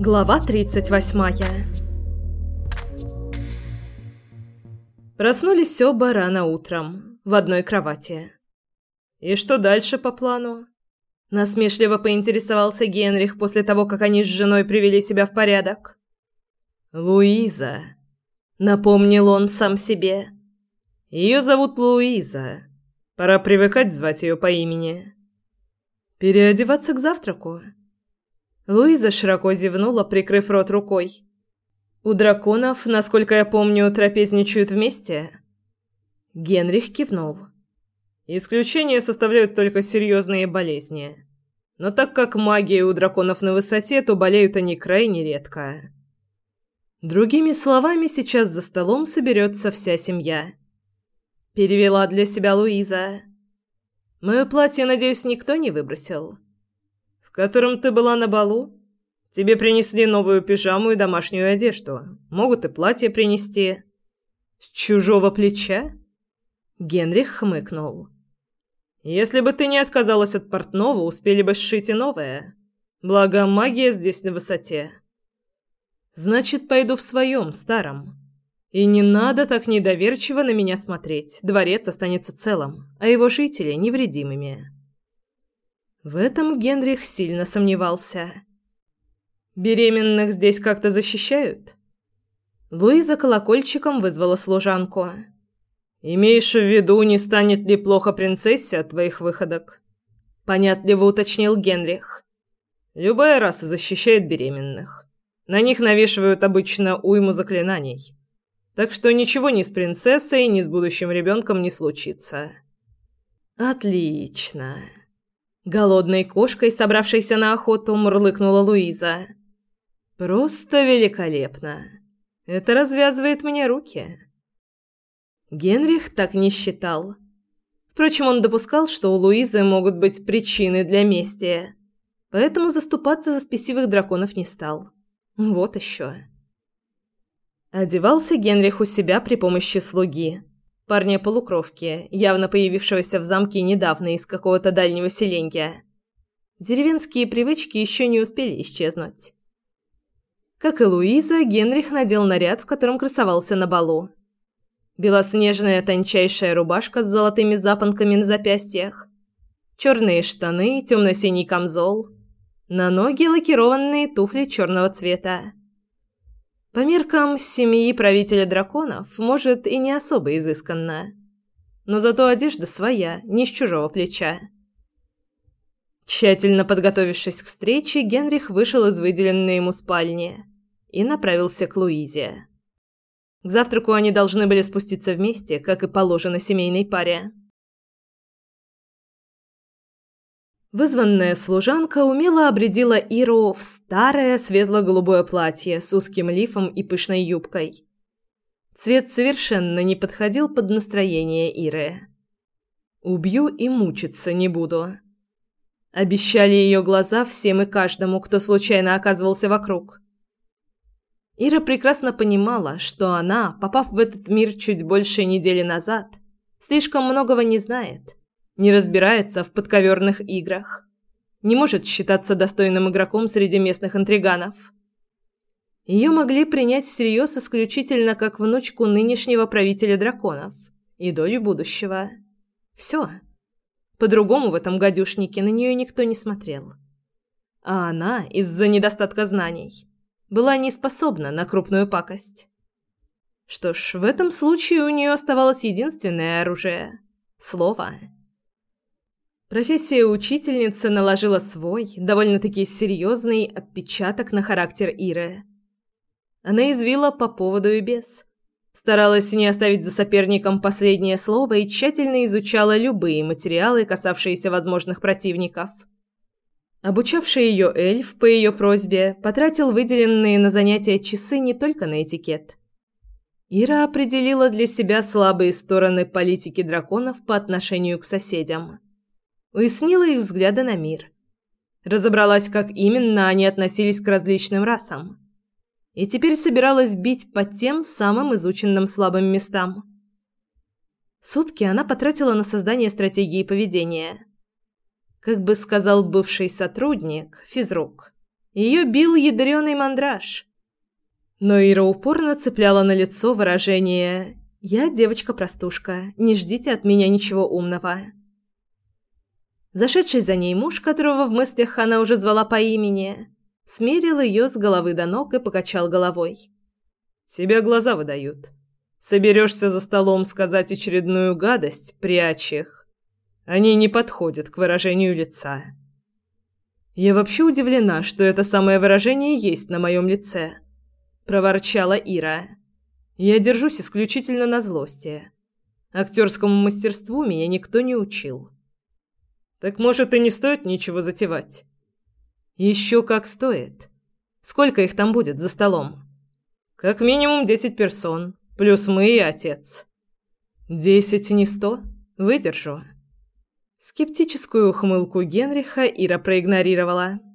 Глава 38. Проснулись оба рано утром, в одной кровати. «И что дальше по плану?» Насмешливо поинтересовался Генрих после того, как они с женой привели себя в порядок. «Луиза», — напомнил он сам себе. «Ее зовут Луиза. Пора привыкать звать ее по имени». «Переодеваться к завтраку?» Луиза широко зевнула, прикрыв рот рукой. «У драконов, насколько я помню, трапезничают вместе?» Генрих кивнул. «Исключения составляют только серьезные болезни. Но так как магия у драконов на высоте, то болеют они крайне редко. Другими словами, сейчас за столом соберется вся семья». Перевела для себя Луиза. «Мое платье, надеюсь, никто не выбросил?» «В котором ты была на балу? Тебе принесли новую пижаму и домашнюю одежду. Могут и платье принести». «С чужого плеча?» Генрих хмыкнул. «Если бы ты не отказалась от портного, успели бы сшить и новое. Благо, магия здесь на высоте». «Значит, пойду в своем, старом. И не надо так недоверчиво на меня смотреть. Дворец останется целым, а его жители невредимыми». В этом Генрих сильно сомневался. «Беременных здесь как-то защищают?» Луиза колокольчиком вызвала служанку. «Имеешь в виду, не станет ли плохо принцессе от твоих выходок?» Понятливо уточнил Генрих. «Любая раса защищает беременных. На них навешивают обычно уйму заклинаний. Так что ничего ни с принцессой, ни с будущим ребенком не случится». «Отлично!» Голодной кошкой, собравшейся на охоту, мурлыкнула Луиза. «Просто великолепно! Это развязывает мне руки». Генрих так не считал. Впрочем, он допускал, что у Луизы могут быть причины для мести, поэтому заступаться за спесивых драконов не стал. Вот еще. Одевался Генрих у себя при помощи слуги. Парня-полукровки, явно появившегося в замке недавно из какого-то дальнего селенья. Деревенские привычки еще не успели исчезнуть. Как и Луиза, Генрих надел наряд, в котором красовался на балу. Белоснежная тончайшая рубашка с золотыми запонками на запястьях, черные штаны, темно-синий камзол, на ноги лакированные туфли черного цвета. По меркам семьи правителя драконов, может, и не особо изысканно. Но зато одежда своя, не с чужого плеча. Тщательно подготовившись к встрече, Генрих вышел из выделенной ему спальни и направился к Луизе. К завтраку они должны были спуститься вместе, как и положено семейной паре. Вызванная служанка умело обрядила Иру в старое светло-голубое платье с узким лифом и пышной юбкой. Цвет совершенно не подходил под настроение Иры. «Убью и мучиться не буду», — обещали ее глаза всем и каждому, кто случайно оказывался вокруг. Ира прекрасно понимала, что она, попав в этот мир чуть больше недели назад, слишком многого не знает. Не разбирается в подковерных играх, не может считаться достойным игроком среди местных интриганов. Ее могли принять всерьез исключительно как внучку нынешнего правителя драконов и дочь будущего. Все. По-другому в этом гадюшнике на нее никто не смотрел. А она, из-за недостатка знаний, была не способна на крупную пакость. Что ж, в этом случае у нее оставалось единственное оружие – слово. Профессия учительницы наложила свой, довольно-таки серьезный отпечаток на характер Иры. Она извила по поводу и без. Старалась не оставить за соперником последнее слово и тщательно изучала любые материалы, касавшиеся возможных противников. Обучавший ее эльф, по ее просьбе, потратил выделенные на занятия часы не только на этикет. Ира определила для себя слабые стороны политики драконов по отношению к соседям. Уяснила их взгляды на мир. Разобралась, как именно они относились к различным расам. И теперь собиралась бить по тем самым изученным слабым местам. Сутки она потратила на создание стратегии поведения. Как бы сказал бывший сотрудник, физрук, Ее бил ядрёный мандраж. Но Ира упорно цепляла на лицо выражение «Я девочка-простушка, не ждите от меня ничего умного». Зашедший за ней муж, которого в мыслях она уже звала по имени, смерил ее с головы до ног и покачал головой. «Тебя глаза выдают. Соберешься за столом сказать очередную гадость, прячь их. Они не подходят к выражению лица». «Я вообще удивлена, что это самое выражение есть на моем лице», – проворчала Ира. «Я держусь исключительно на злости. Актерскому мастерству меня никто не учил». «Так, может, и не стоит ничего затевать?» «Еще как стоит. Сколько их там будет за столом?» «Как минимум 10 персон, плюс мы и отец». 10, не 100? Выдержу». Скептическую ухмылку Генриха Ира проигнорировала.